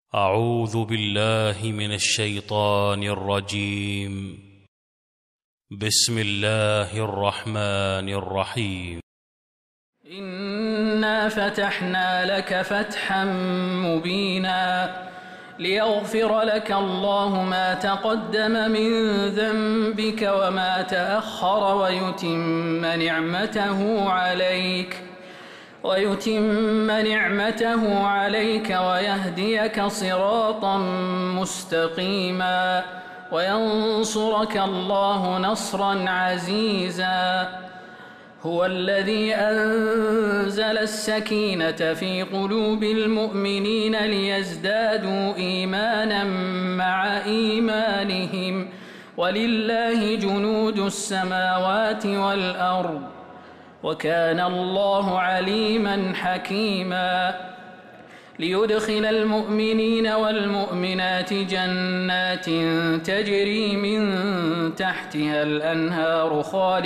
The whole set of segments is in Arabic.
أعوذ بالله من الشيطان الرجيم. بسم الله الرحمن الرحيم. إنا فتحنا لك فتحا مبينا ليغفر لك الله ما تقدم من ذنبك وما تأخر ويتم نعمته عليك ويهديك صراطا مستقيما وينصرك الله نصرا عزيزا. هو الذي أنزل السكينة في قلوب المؤمنين ليزدادوا إيمانا مع إيمانهم ولله جنود السماوات والأرض وكان الله عليما حكيما. ليدخل المؤمنين والمؤمنات جنات تجري من تحتها الأنهار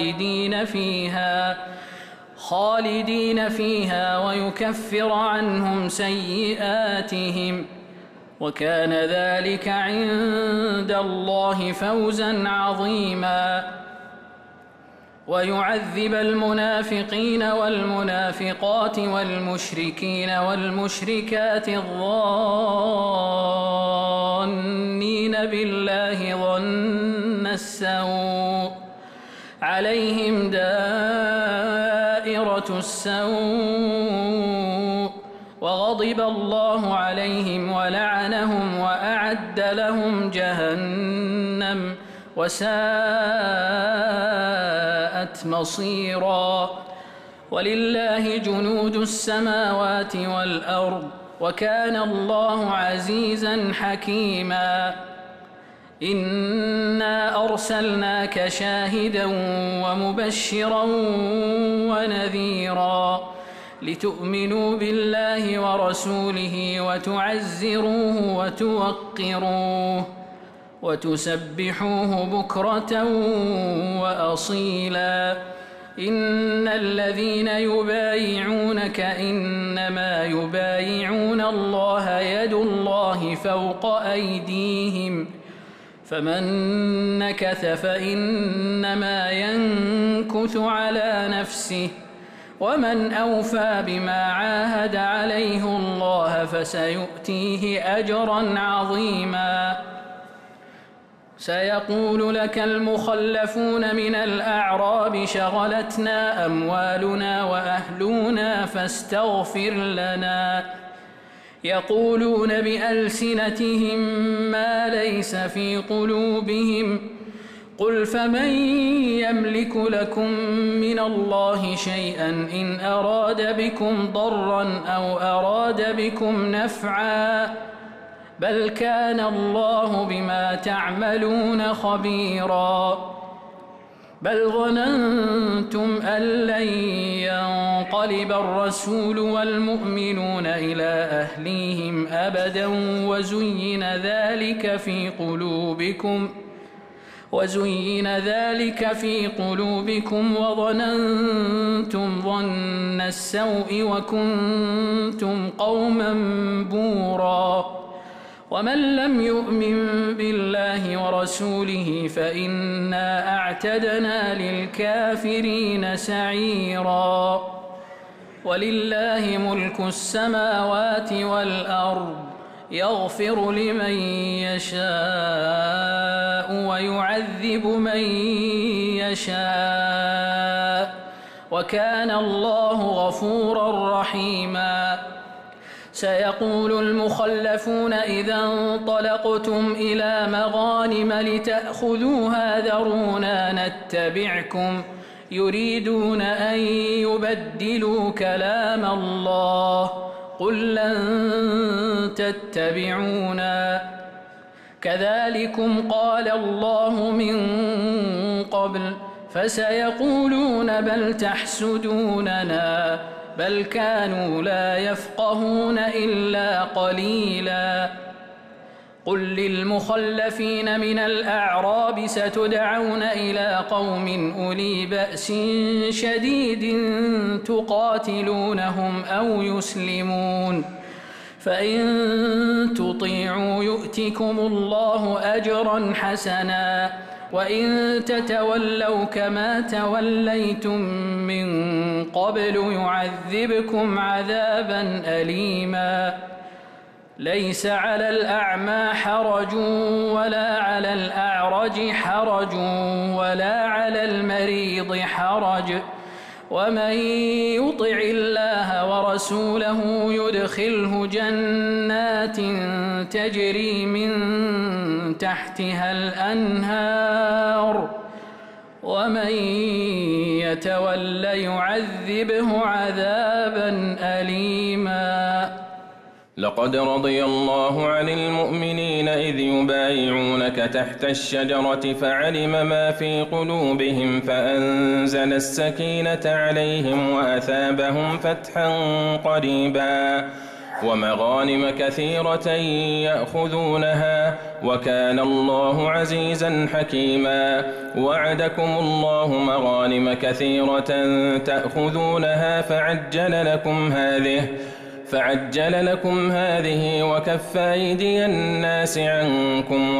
خالدين فيها ويكفر عنهم سيئاتهم وكان ذلك عند الله فوزا عظيما. ويعذب المنافقين والمنافقات والمشركين والمشركات الظانين بالله ظن السوء عليهم دائرة السوء وغضب الله عليهم ولعنهم وأعد لهم جهنم وساءت مصيرا. ولله جنود السماوات والأرض وكان الله عزيزا حكيما. إنا أرسلناك شاهدا ومبشرا ونذيرا لتؤمنوا بالله ورسوله وتعزروه وتوقروه وتسبحوه بكرة وأصيلا. إن الذين يبايعونك إنما يبايعون الله يد الله فوق أيديهم فمن نكث فإنما ينكث على نفسه ومن أوفى بما عاهد عليه الله فسيؤتيه أجرا عظيما. سيقول لك المخلفون من الأعراب شغلتنا أموالنا وأهلنا فاستغفر لنا يقولون بألسنتهم ما ليس في قلوبهم قل فمن يملك لكم من الله شيئا إن أراد بكم ضرا أو أراد بكم نفعا بل كان الله بما تعملون خبيرا. بل ظننتم أن لن ينقلب الرسول والمؤمنون إلى أهليهم أبدا وزين ذلك في قلوبكم وظننتم ظن السوء وكنتم قوما بورا. ومن لم يؤمن بالله ورسوله فإنا أعتدنا للكافرين سعيرا. ولله ملك السماوات والأرض يغفر لمن يشاء ويعذب من يشاء وكان الله غفورا رحيما. سيقول المخلفون إذا انطلقتم إلى مغانم لتأخذوها ذرونا نتبعكم يريدون أن يبدلوا كلام الله قل لن تتبعونا كذلكم قال الله من قبل فسيقولون بل تحسدوننا بل كانوا لا يفقهون إلا قليلا. قل للمخلفين من الأعراب ستدعون إلى قوم أولي بأس شديد تقاتلونهم أو يسلمون فإن تطيعوا يؤتكم الله أجرا حسنا وإن تتولوا كما توليتم من قبل يعذبكم عذابا أليما ليس على الأعمى حرج ولا على الأعرج حرج ولا على المريض حرج ومن يطع الله ورسوله يدخله جنات تجري من تحتها الأنهار ومن يتول يعذبه عذابا أليما لقد رضي الله عن المؤمنين إذ يبايعونك تحت الشجرة فعلم ما في قلوبهم فأنزل السكينة عليهم وأثابهم فتحا قريبا ومغانم كثيرة يأخذونها وكان الله عزيزا حكيما وعدكم الله مغانم كثيرة تأخذونها فعجل لكم هذه وكف أيدي الناس عنكم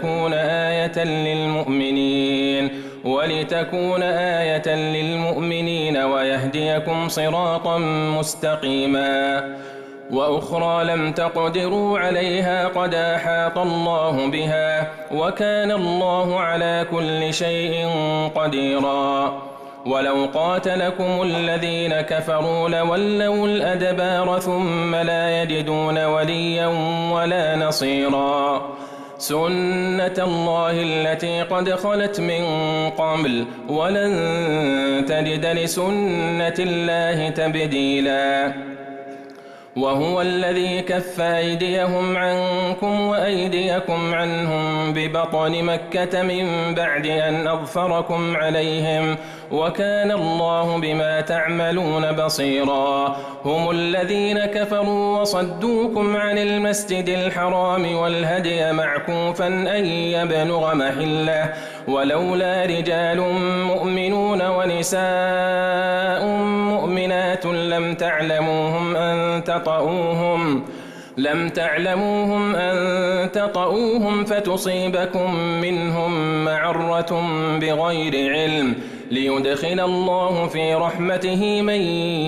ولتكون آية للمؤمنين ويهديكم صراطا مستقيما وأخرى لم تقدروا عليها قد أحاط الله بها وكان الله على كل شيء قديرا ولو قاتلكم الذين كفروا لولوا الأدبار ثم لا يجدون وليا ولا نصيرا سنة الله التي قد خلت من قبل ولن تجد لسنة الله تبديلا وهو الذي كف أيديهم عنكم وأيديكم عنهم ببطن مكة من بعد أن أظفركم عليهم وكان الله بما تعملون بصيرا هم الذين كفروا وصدوكم عن المسجد الحرام والهدي معكوفا أن يبلغ محله ولولا رجال مؤمنون ونساء مؤمنات لم تعلموهم أن تطؤوهم فتصيبكم منهم معرة بغير علم ليدخل الله في رحمته من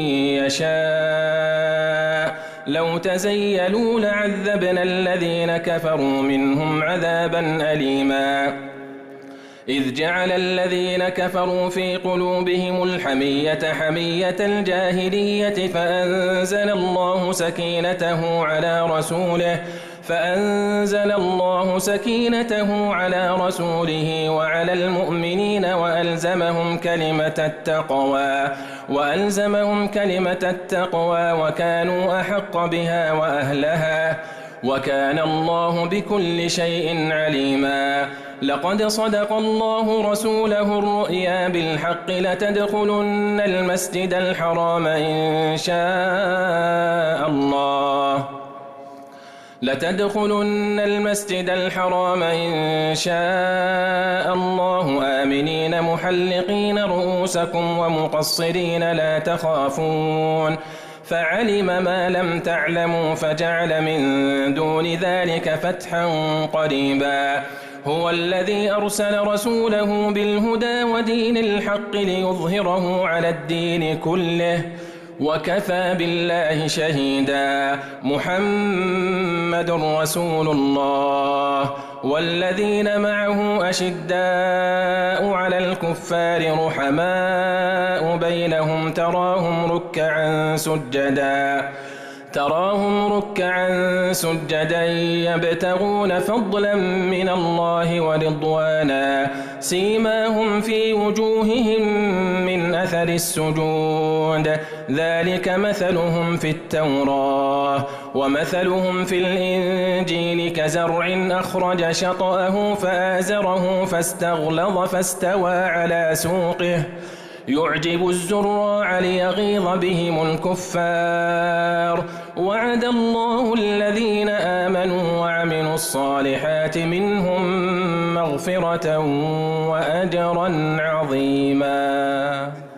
يشاء لو تزيلوا لعذبنا الذين كفروا منهم عذابا أليما إذ جعل الذين كفروا في قلوبهم الحمية حمية الجاهلية فأنزل الله سكينته على رسوله وعلى المؤمنين وألزمهم كلمة التقوى وكانوا أحق بها وأهلها وكان الله بكل شيء عليما لقد صدق الله رسوله الرؤيا بالحق لتدخلن المسجد الحرام إن شاء الله آمنين محلقين رؤوسكم ومقصرين لا تخافون فعلم ما لم تعلموا فجعل من دون ذلك فتحا قريبا هو الذي أرسل رسوله بالهدى ودين الحق ليظهره على الدين كله وكفى بالله شهيدا محمد رسول الله والذين معه أشداء على الكفار رحماء بينهم تراهم ركعا سجدا يبتغون فضلا من الله ورضوانا سيماهم في وجوههم من أثر السجود ذلك مثلهم في التوراة ومثلهم في الإنجيل كزرع أخرج شطأه فآزره فاستغلظ فاستوى على سوقه يعجب الزراع ليغيظ بهم الكفار وعد الله الذين آمنوا وعملوا الصالحات منهم مغفرة وأجرا عظيما.